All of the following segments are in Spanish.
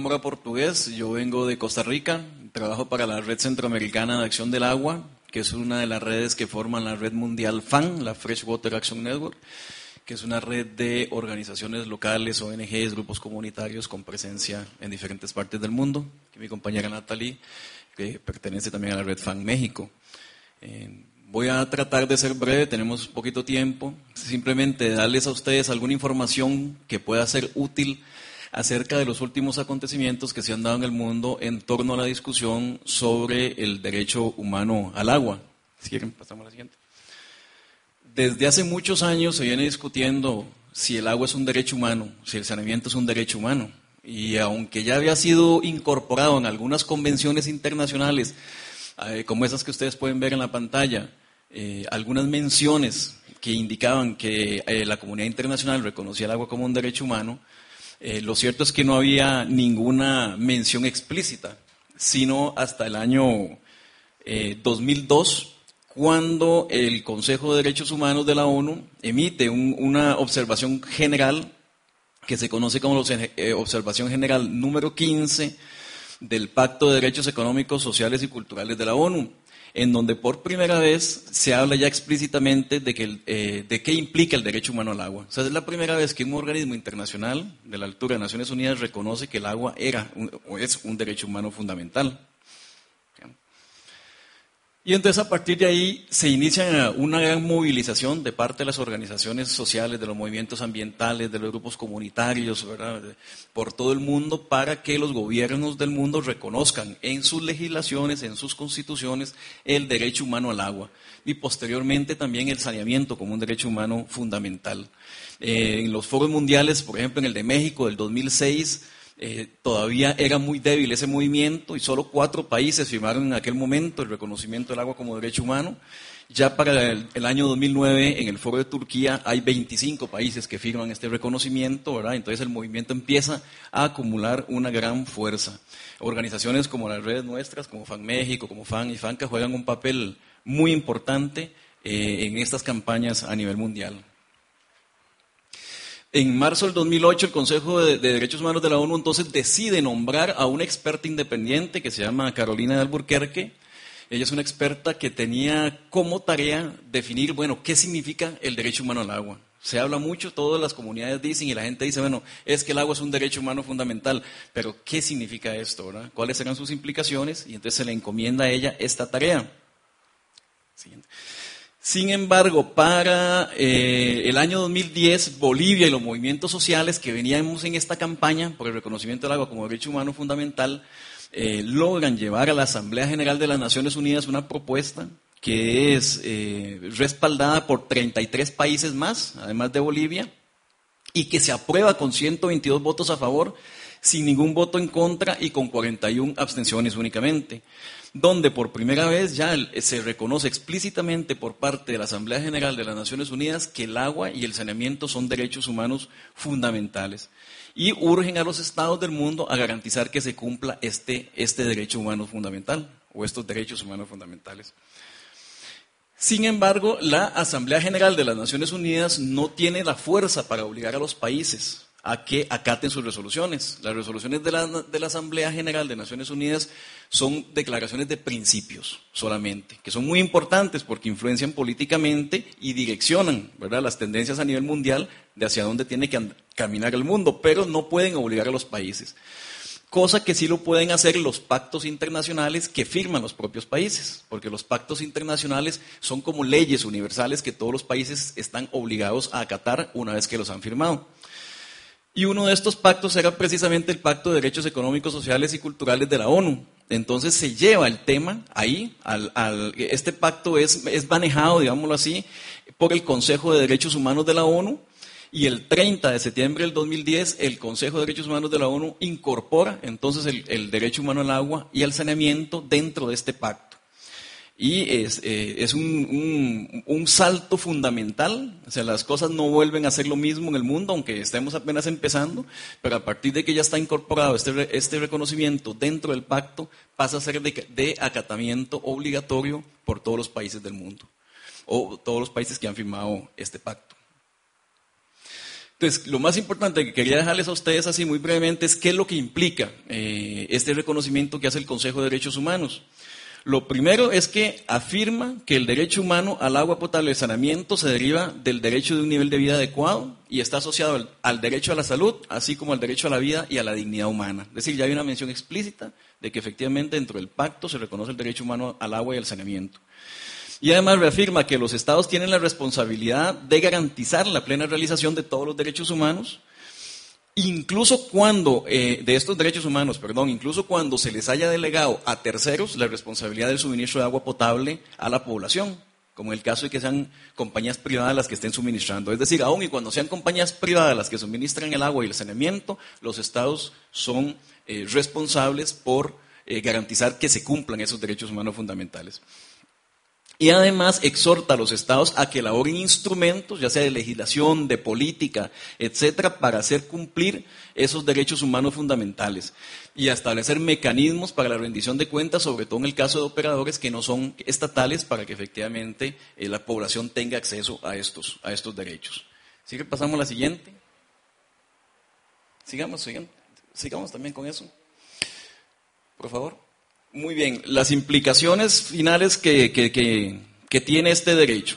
Mora portugués, yo vengo de Costa Rica, trabajo para la Red Centroamericana de Acción del Agua, que es una de las redes que forman la red mundial FAN, la Freshwater Action Network, que es una red de organizaciones locales, ONGs, grupos comunitarios con presencia en diferentes partes del mundo. Mi compañera Natalie, que pertenece también a la red FAN México. Voy a tratar de ser breve, tenemos poquito tiempo, simplemente darles a ustedes alguna información que pueda ser útil acerca de los últimos acontecimientos que se han dado en el mundo en torno a la discusión sobre el derecho humano al agua. Si quieren, pasamos a la siguiente. Desde hace muchos años se viene discutiendo si el agua es un derecho humano, si el saneamiento es un derecho humano. Y aunque ya había sido incorporado en algunas convenciones internacionales, como esas que ustedes pueden ver en la pantalla, algunas menciones que indicaban que la comunidad internacional reconocía el agua como un derecho humano, lo cierto es que no había ninguna mención explícita, sino hasta el año 2002, cuando el Consejo de Derechos Humanos de la ONU emite una observación general que se conoce como observación general número 15 del Pacto de Derechos Económicos, Sociales y Culturales de la ONU, en donde por primera vez se habla ya explícitamente de qué implica el derecho humano al agua. O sea, es la primera vez que un organismo internacional de la altura de Naciones Unidas reconoce que el agua es un derecho humano fundamental. Y entonces a partir de ahí se inicia una gran movilización de parte de las organizaciones sociales, de los movimientos ambientales, de los grupos comunitarios, ¿verdad?, por todo el mundo, para que los gobiernos del mundo reconozcan en sus legislaciones, en sus constituciones, el derecho humano al agua. Y posteriormente también el saneamiento como un derecho humano fundamental. En los foros mundiales, por ejemplo en el de México del 2006, todavía era muy débil ese movimiento y solo 4 países firmaron en aquel momento el reconocimiento del agua como derecho humano. Ya para el año 2009, en el foro de Turquía, hay 25 países que firman este reconocimiento, ¿verdad? Entonces el movimiento empieza a acumular una gran fuerza. Organizaciones como las redes nuestras, como FAN México, como FAN y FANCA, juegan un papel muy importante en estas campañas a nivel mundial. En marzo del 2008, el Consejo de Derechos Humanos de la ONU entonces decide nombrar a una experta independiente que se llama Carolina de Alburquerque. Ella es una experta que tenía como tarea definir, bueno, ¿qué significa el derecho humano al agua? Se habla mucho, todas las comunidades dicen y la gente dice, bueno, es que el agua es un derecho humano fundamental, pero ¿qué significa esto, verdad? ¿Cuáles serán sus implicaciones? Y entonces se le encomienda a ella esta tarea. Siguiente. Sin embargo, para el año 2010, Bolivia y los movimientos sociales que veníamos en esta campaña por el reconocimiento del agua como derecho humano fundamental, logran llevar a la Asamblea General de las Naciones Unidas una propuesta que es respaldada por 33 países más, además de Bolivia, y que se aprueba con 122 votos a favor, sin ningún voto en contra y con 41 abstenciones únicamente, donde por primera vez ya se reconoce explícitamente por parte de la Asamblea General de las Naciones Unidas que el agua y el saneamiento son derechos humanos fundamentales. Y urgen a los estados del mundo a garantizar que se cumpla este derecho humano fundamental, o estos derechos humanos fundamentales. Sin embargo, la Asamblea General de las Naciones Unidas no tiene la fuerza para obligar a los países a que acaten sus resoluciones. Las resoluciones de la Asamblea General de Naciones Unidas son declaraciones de principios solamente, que son muy importantes porque influencian políticamente y direccionan, ¿verdad?, las tendencias a nivel mundial de hacia dónde tiene que caminar el mundo, pero no pueden obligar a los países. Cosa que sí lo pueden hacer los pactos internacionales que firman los propios países, porque los pactos internacionales son como leyes universales que todos los países están obligados a acatar una vez que los han firmado. Y uno de estos pactos era precisamente el Pacto de Derechos Económicos, Sociales y Culturales de la ONU. Entonces se lleva el tema ahí, este pacto es manejado, digámoslo así, por el Consejo de Derechos Humanos de la ONU, y el 30 de septiembre del 2010 el Consejo de Derechos Humanos de la ONU incorpora entonces el derecho humano al agua y al saneamiento dentro de este pacto. Y es un salto fundamental, o sea, las cosas no vuelven a ser lo mismo en el mundo, aunque estemos apenas empezando, pero a partir de que ya está incorporado este reconocimiento dentro del pacto, pasa a ser de acatamiento obligatorio por todos los países del mundo, o todos los países que han firmado este pacto. Entonces, lo más importante que quería dejarles a ustedes así muy brevemente es qué es lo que implica este reconocimiento que hace el Consejo de Derechos Humanos. Lo primero es que afirma que el derecho humano al agua potable y saneamiento se deriva del derecho de un nivel de vida adecuado y está asociado al derecho a la salud, así como al derecho a la vida y a la dignidad humana. Es decir, ya hay una mención explícita de que efectivamente dentro del pacto se reconoce el derecho humano al agua y al saneamiento. Y además reafirma que los estados tienen la responsabilidad de garantizar la plena realización de todos los derechos humanos, incluso cuando, incluso cuando se les haya delegado a terceros la responsabilidad del suministro de agua potable a la población, como en el caso de que sean compañías privadas las que estén suministrando. Es decir, aun y cuando sean compañías privadas las que suministran el agua y el saneamiento, los estados son responsables por garantizar que se cumplan esos derechos humanos fundamentales. Y además exhorta a los estados a que elaboren instrumentos, ya sea de legislación, de política, etcétera, para hacer cumplir esos derechos humanos fundamentales y a establecer mecanismos para la rendición de cuentas, sobre todo en el caso de operadores que no son estatales, para que efectivamente la población tenga acceso a estos derechos. Así que pasamos a la siguiente. Sigamos también con eso, por favor. Muy bien, las implicaciones finales que tiene este derecho.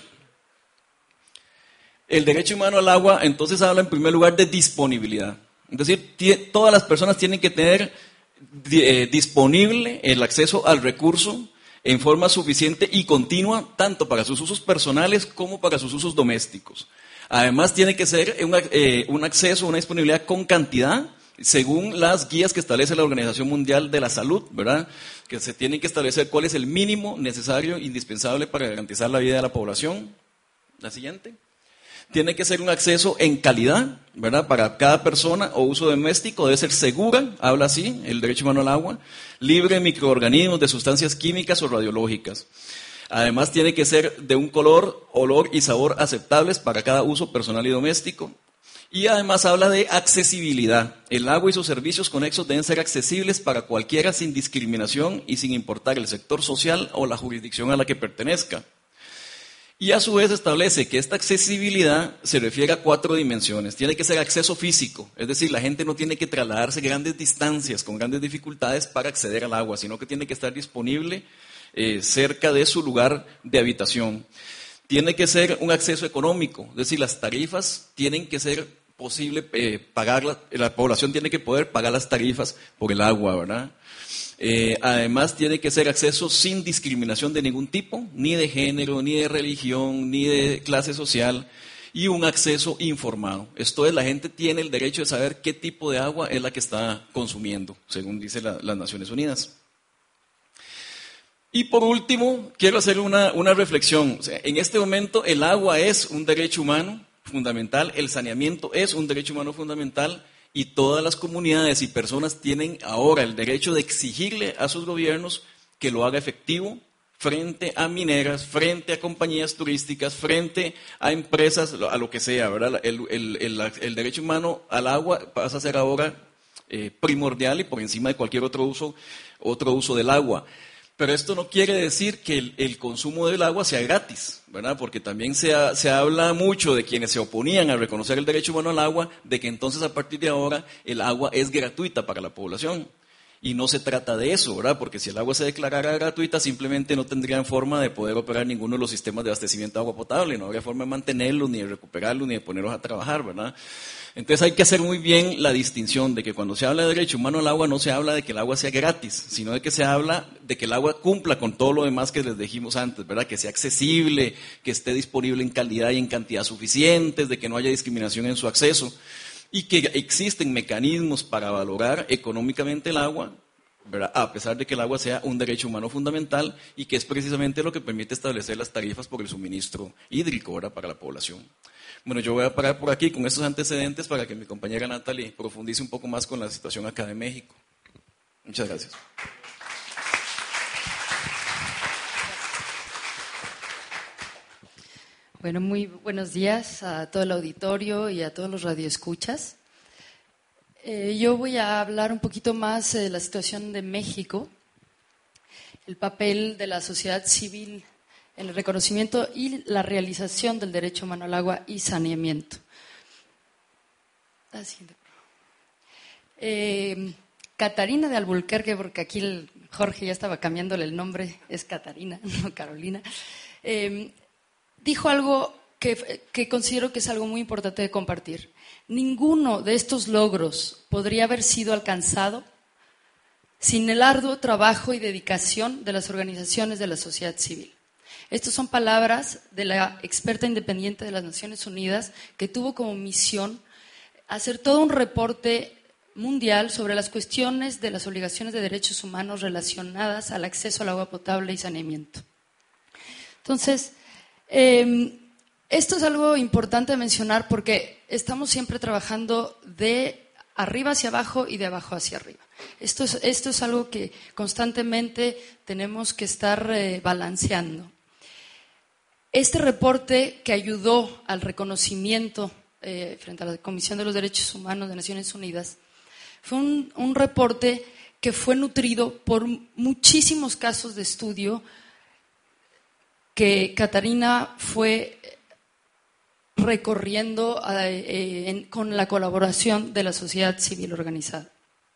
El derecho humano al agua, entonces, habla en primer lugar de disponibilidad. Es decir, todas las personas tienen que tener disponible el acceso al recurso en forma suficiente y continua, tanto para sus usos personales como para sus usos domésticos. Además, tiene que ser un acceso, una disponibilidad con cantidad, según las guías que establece la Organización Mundial de la Salud, ¿verdad? Que se tiene que establecer cuál es el mínimo necesario, indispensable para garantizar la vida de la población. La siguiente. Tiene que ser un acceso en calidad, ¿verdad? Para cada persona o uso doméstico, debe ser segura, habla así, el derecho humano al agua, libre de microorganismos, de sustancias químicas o radiológicas. Además, tiene que ser de un color, olor y sabor aceptables para cada uso personal y doméstico. Y además habla de accesibilidad. El agua y sus servicios conexos deben ser accesibles para cualquiera sin discriminación y sin importar el sector social o la jurisdicción a la que pertenezca. Y a su vez establece que esta accesibilidad se refiere a 4 dimensiones. Tiene que ser acceso físico, es decir, la gente no tiene que trasladarse grandes distancias con grandes dificultades para acceder al agua, sino que tiene que estar disponible cerca de su lugar de habitación. Tiene que ser un acceso económico, es decir, las tarifas tienen que ser posible pagarlas, la población tiene que poder pagar las tarifas por el agua, ¿verdad? Además tiene que ser acceso sin discriminación de ningún tipo, ni de género, ni de religión, ni de clase social, y un acceso informado. Esto es, la gente tiene el derecho de saber qué tipo de agua es la que está consumiendo, según dice las Naciones Unidas. Y por último, quiero hacer una reflexión. O sea, en este momento el agua es un derecho humano fundamental, el saneamiento es un derecho humano fundamental y todas las comunidades y personas tienen ahora el derecho de exigirle a sus gobiernos que lo haga efectivo frente a mineras, frente a compañías turísticas, frente a empresas, a lo que sea, ¿verdad? El derecho humano al agua pasa a ser ahora primordial y por encima de cualquier otro uso del agua. Pero esto no quiere decir que el consumo del agua sea gratis, ¿verdad? Porque también se habla mucho de quienes se oponían a reconocer el derecho humano al agua, de que entonces a partir de ahora el agua es gratuita para la población. Y no se trata de eso, ¿verdad? Porque si el agua se declarara gratuita, simplemente no tendrían forma de poder operar ninguno de los sistemas de abastecimiento de agua potable, no habría forma de mantenerlos, ni de recuperarlos, ni de ponerlos a trabajar, ¿verdad? Entonces hay que hacer muy bien la distinción de que cuando se habla de derecho humano al agua, no se habla de que el agua sea gratis, sino de que se habla de que el agua cumpla con todo lo demás que les dijimos antes, ¿verdad? Que sea accesible, que esté disponible en calidad y en cantidad suficientes, de que no haya discriminación en su acceso. Y que existen mecanismos para valorar económicamente el agua, ¿verdad? A pesar de que el agua sea un derecho humano fundamental y que es precisamente lo que permite establecer las tarifas por el suministro hídrico, ¿verdad? Para la población. Bueno, yo voy a parar por aquí con estos antecedentes para que mi compañera Natalie profundice un poco más con la situación acá de México. Muchas gracias. Bueno, muy buenos días a todo el auditorio y a todos los radioescuchas. Yo voy a hablar un poquito más de la situación de México, el papel de la sociedad civil en el reconocimiento y la realización del derecho humano al agua y saneamiento. La siguiente. Catarina de Alburquerque, porque aquí Jorge ya estaba cambiándole el nombre, es Catarina, no Carolina, dijo algo que considero que es algo muy importante de compartir. Ninguno de estos logros podría haber sido alcanzado sin el arduo trabajo y dedicación de las organizaciones de la sociedad civil. Estas son palabras de la experta independiente de las Naciones Unidas que tuvo como misión hacer todo un reporte mundial sobre las cuestiones de las obligaciones de derechos humanos relacionadas al acceso al agua potable y saneamiento. Entonces, esto es algo importante de mencionar porque estamos siempre trabajando de arriba hacia abajo y de abajo hacia arriba. Esto es algo que constantemente tenemos que estar balanceando. Este reporte que ayudó al reconocimiento frente a la Comisión de los Derechos Humanos de Naciones Unidas fue un reporte que fue nutrido por muchísimos casos de estudio que Catarina fue recorriendo con la colaboración de la sociedad civil organizada.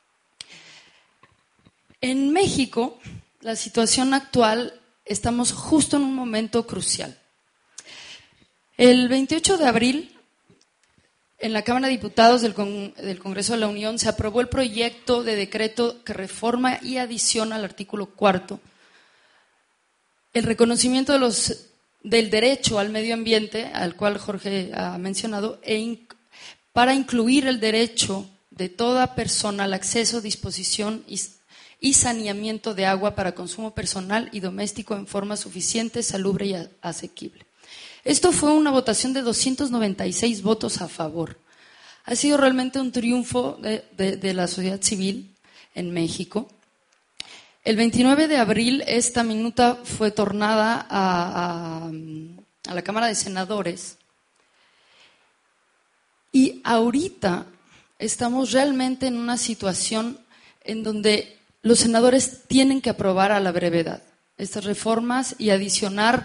En México, la situación actual, estamos justo en un momento crucial. El 28 de abril, en la Cámara de Diputados del Congreso de la Unión, se aprobó el proyecto de decreto que reforma y adiciona al artículo 4 el reconocimiento del derecho al medio ambiente, al cual Jorge ha mencionado, para incluir el derecho de toda persona al acceso, disposición y saneamiento de agua para consumo personal y doméstico en forma suficiente, salubre y asequible. Esto fue una votación de 296 votos a favor. Ha sido realmente un triunfo de la sociedad civil en México. El 29 de abril esta minuta fue tornada a la Cámara de Senadores y ahorita estamos realmente en una situación en donde los senadores tienen que aprobar a la brevedad estas reformas y adicionar,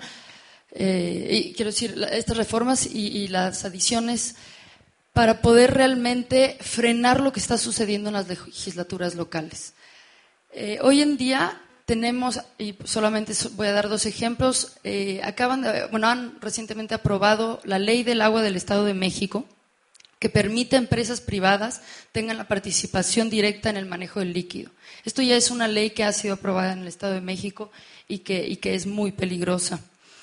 estas reformas y las adiciones para poder realmente frenar lo que está sucediendo en las legislaturas locales. Hoy en día tenemos, y solamente voy a dar dos ejemplos, han recientemente aprobado la Ley del Agua del Estado de México, que permite a empresas privadas tengan la participación directa en el manejo del líquido. Esto ya es una ley que ha sido aprobada en el Estado de México y que es muy peligrosa.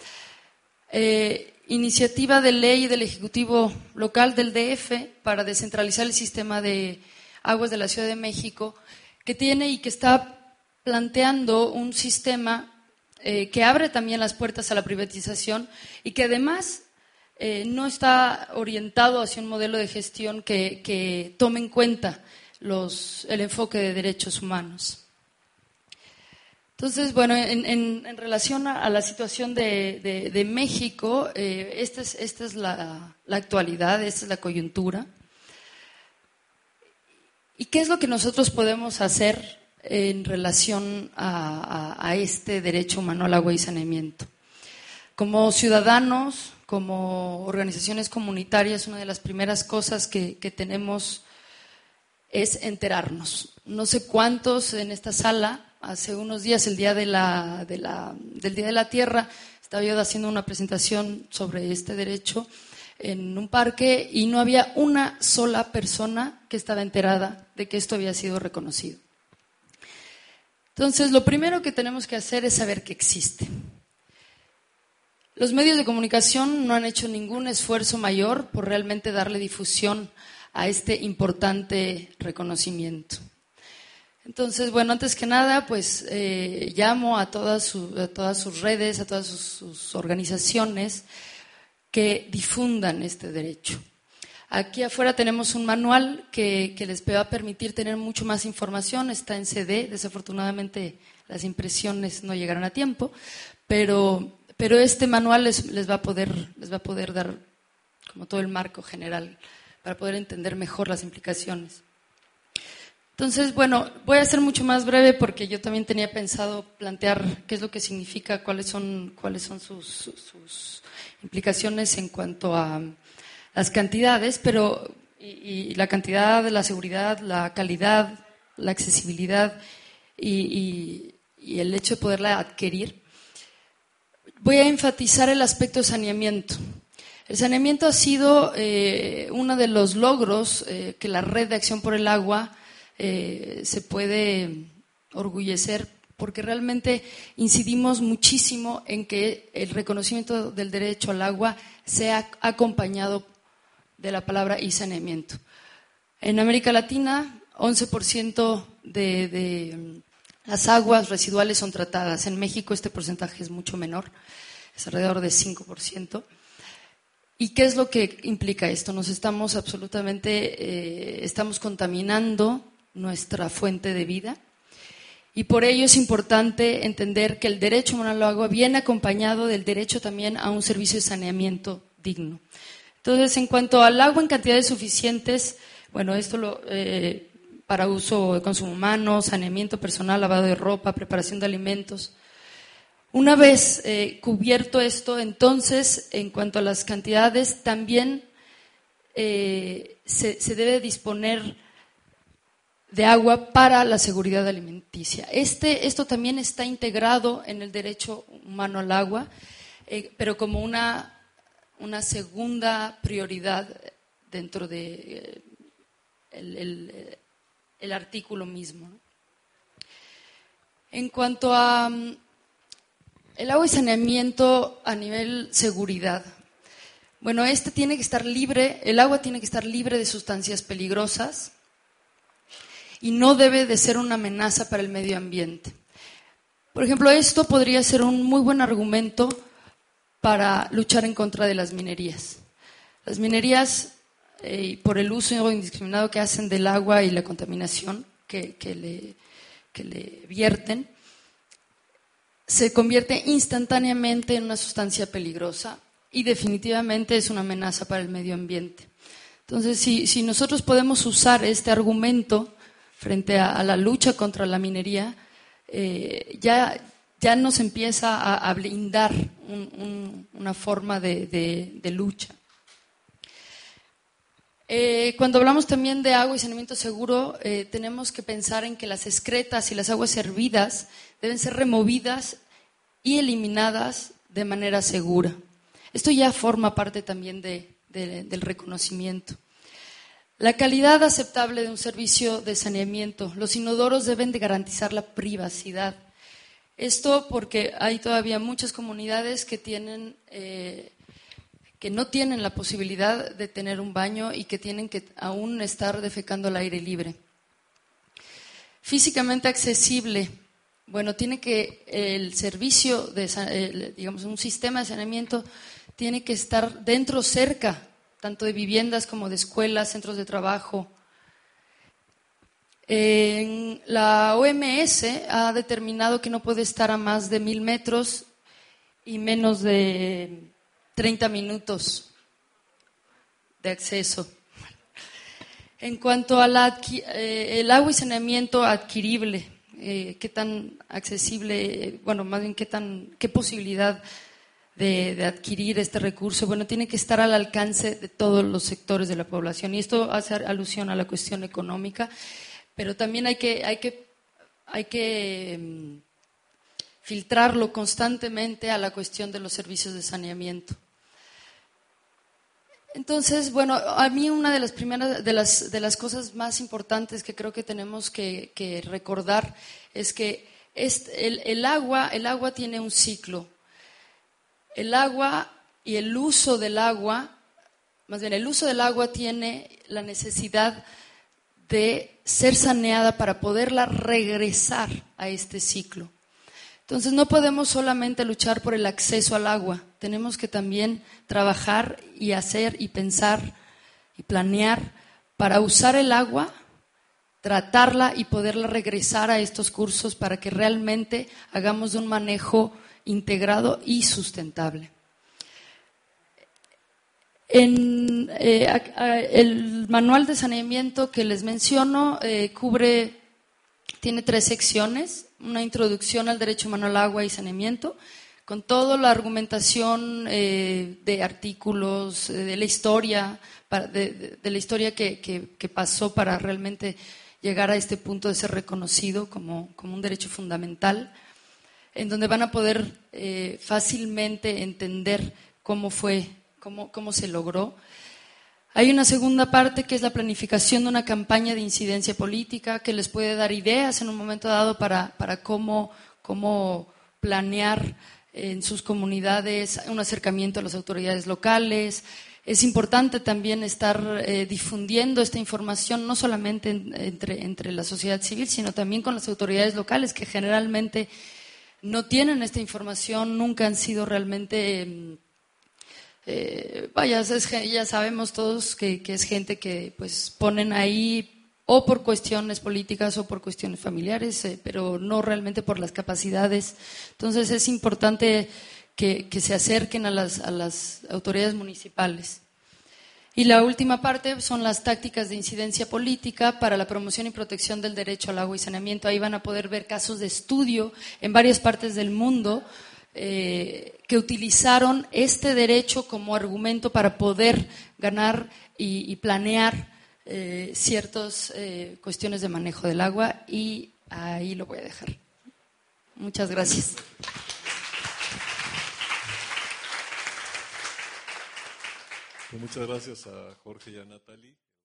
Iniciativa de ley del Ejecutivo Local del DF para descentralizar el sistema de aguas de la Ciudad de México, que tiene y que está planteando un sistema que abre también las puertas a la privatización y que además no está orientado hacia un modelo de gestión que tome en cuenta el enfoque de derechos humanos. Entonces, bueno, en relación a la situación de México, esta es la actualidad, esta es la coyuntura. ¿Y qué es lo que nosotros podemos hacer en relación a este derecho humano al agua y saneamiento? Como ciudadanos, como organizaciones comunitarias, una de las primeras cosas que tenemos es enterarnos. No sé cuántos en esta sala, hace unos días, el día del Día de la Tierra, estaba yo haciendo una presentación sobre este derecho en un parque y no había una sola persona que estaba enterada de que esto había sido reconocido. Entonces, lo primero que tenemos que hacer es saber que existe. Los medios de comunicación no han hecho ningún esfuerzo mayor por realmente darle difusión a este importante reconocimiento. Entonces, bueno, antes que nada, pues llamo a todas sus redes, a todas sus organizaciones que difundan este derecho. Aquí afuera tenemos un manual que les va a permitir tener mucho más información, está en CD, desafortunadamente las impresiones no llegaron a tiempo, pero este manual les va a poder dar como todo el marco general para poder entender mejor las implicaciones. Entonces, bueno, voy a ser mucho más breve porque yo también tenía pensado plantear qué es lo que significa, cuáles son sus implicaciones en cuanto a las cantidades, pero y la cantidad, la seguridad, la calidad, la accesibilidad y el hecho de poderla adquirir, voy a enfatizar el aspecto de saneamiento. El saneamiento ha sido uno de los logros que la Red de Acción por el Agua se puede orgullecer, porque realmente incidimos muchísimo en que el reconocimiento del derecho al agua sea acompañado de la palabra y saneamiento. En América Latina, 11% de las aguas residuales son tratadas. En México este porcentaje es mucho menor, es alrededor de 5%. ¿Y qué es lo que implica esto? Nos estamos estamos contaminando nuestra fuente de vida, y por ello es importante entender que el derecho humano al agua viene acompañado del derecho también a un servicio de saneamiento digno. Entonces, en cuanto al agua en cantidades suficientes, bueno, esto para uso de consumo humano, saneamiento personal, lavado de ropa, preparación de alimentos. Una vez cubierto esto, entonces, en cuanto a las cantidades, también se debe disponer de agua para la seguridad alimenticia. Esto también está integrado en el derecho humano al agua, pero como una segunda prioridad dentro de el artículo mismo. En cuanto a el agua y saneamiento a nivel seguridad, bueno, el agua tiene que estar libre de sustancias peligrosas y no debe de ser una amenaza para el medio ambiente. Por ejemplo, esto podría ser un muy buen argumento para luchar en contra de las minerías. Las minerías, por el uso indiscriminado que hacen del agua y la contaminación que le vierten, se convierte instantáneamente en una sustancia peligrosa y definitivamente es una amenaza para el medio ambiente. Entonces, si nosotros podemos usar este argumento frente a la lucha contra la minería, ya nos empieza a blindar una forma de lucha. Cuando hablamos también de agua y saneamiento seguro, tenemos que pensar en que las excretas y las aguas hervidas deben ser removidas y eliminadas de manera segura. Esto ya forma parte también del reconocimiento. La calidad aceptable de un servicio de saneamiento. Los inodoros deben de garantizar la privacidad. Esto porque hay todavía muchas comunidades que no tienen la posibilidad de tener un baño y que tienen que aún estar defecando al aire libre. Físicamente accesible. Bueno, el servicio digamos, un sistema de saneamiento tiene que estar cerca, tanto de viviendas como de escuelas, centros de trabajo. La OMS ha determinado que no puede estar a más de 1,000 metros y menos de 30 minutos de acceso. En cuanto a el agua y saneamiento adquirible, qué tan accesible, bueno, más bien qué posibilidad de adquirir este recurso, bueno, tiene que estar al alcance de todos los sectores de la población. Y esto hace alusión a la cuestión económica, pero también hay que filtrarlo constantemente a la cuestión de los servicios de saneamiento. Entonces, bueno, a mí una de las primeras de las cosas más importantes que creo que tenemos que recordar es que el agua tiene un ciclo. El agua y el uso del agua, más bien el uso del agua tiene la necesidad de ser saneada para poderla regresar a este ciclo. Entonces no podemos solamente luchar por el acceso al agua, tenemos que también trabajar y hacer y pensar y planear para usar el agua, tratarla y poderla regresar a estos cursos para que realmente hagamos un manejo integrado y sustentable. El manual de saneamiento que les menciono tiene 3 secciones: una introducción al derecho humano al agua y saneamiento, con toda la argumentación de artículos, de la historia, de la historia que pasó para realmente llegar a este punto de ser reconocido como un derecho fundamental, en donde van a poder fácilmente entender cómo fue, cómo se logró. Hay una segunda parte que es la planificación de una campaña de incidencia política que les puede dar ideas en un momento dado para cómo planear en sus comunidades un acercamiento a las autoridades locales. Es importante también estar difundiendo esta información no solamente entre la sociedad civil, sino también con las autoridades locales, que generalmente no tienen esta información, nunca han sido realmente... ya sabemos todos que es gente que pues ponen ahí o por cuestiones políticas o por cuestiones familiares, pero no realmente por las capacidades. Entonces es importante que se acerquen a las autoridades municipales. Y la última parte son las tácticas de incidencia política para la promoción y protección del derecho al agua y saneamiento. Ahí van a poder ver casos de estudio en varias partes del mundo que utilizaron este derecho como argumento para poder ganar y planear ciertas cuestiones de manejo del agua, y ahí lo voy a dejar. Muchas gracias. Muchas gracias a Jorge y a Natalie.